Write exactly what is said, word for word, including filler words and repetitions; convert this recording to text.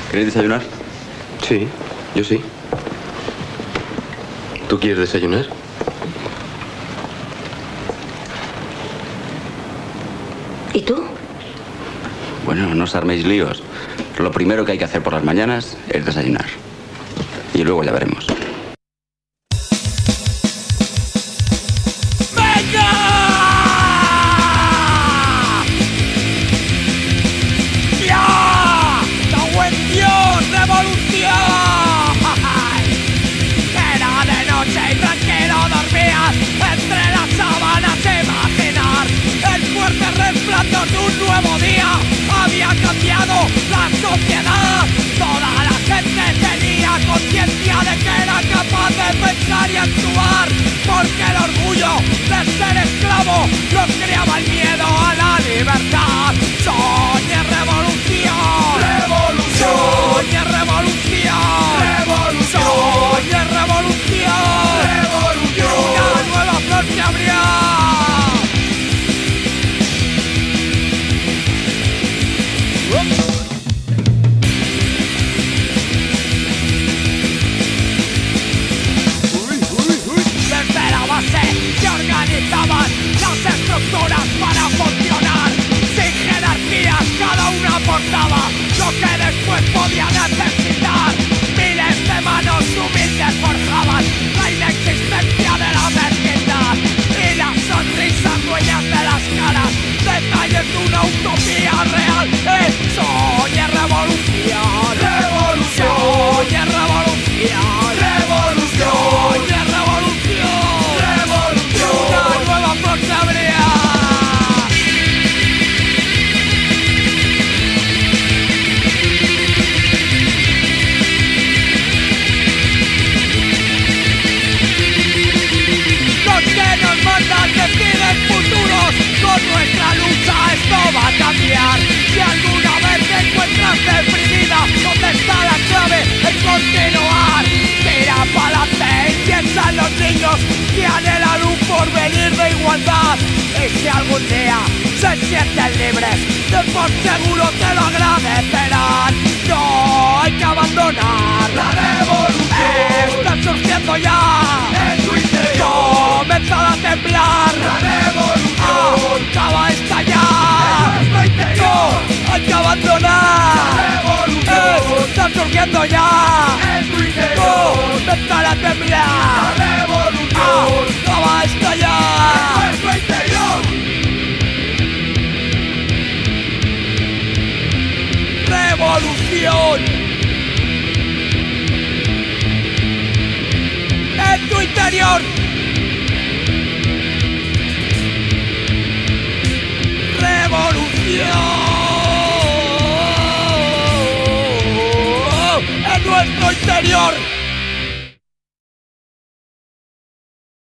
¿Queréis desayunar? Sí, yo sí. ¿Tú quieres desayunar? ¿Y tú? Bueno, no os arméis líos. Lo primero que hay que hacer por las mañanas es desayunar. Y luego ya veremos. Un nuevo día había cambiado la sociedad. Toda la gente tenía conciencia de que era capaz de pensar y actuar, porque el orgullo de ser esclavo los criaba el miedo a la libertad. Soñé revolución, revolución, soñé revolución, revolución, soñé revolución, revolución. Una nueva flor se abría. Desde la base se organizaban las estructuras para funcionar. Sin jerarquías, cada una aportaba lo que después podía necesitar. Miles de manos humildes forjaban la inexistencia de la mezquindad y las sonrisas dueñas de las caras, detalles de una utopía real. El soñé revolución, revolución, soñé revolución, revolución, soñé revolución, revolución. Una nueva flor se abría. Los que nos mandan deciden futuros. Con nuestra lucha esto va a cambiar. Si alguna vez te encuentras deprimida, ¿dónde está la clave? En continuar. Tira pa'lante y piensa en los niños que anhelan un porvenir de igualdad. Y si algún día se sienten libres, de por seguro te lo agradecerán. No hay que abandonar la revolución. Está surgiendo ya en tu interior. Comenzad a temblar la revolución. Acaba de estallar en nuestro interior. No hay que abandonar la revolución. Está surgiendo ya en tu interior. Comenzad a temblar la revolución. Acaba de estallar en nuestro interior. Revolución en tu interior. Revolución en nuestro interior.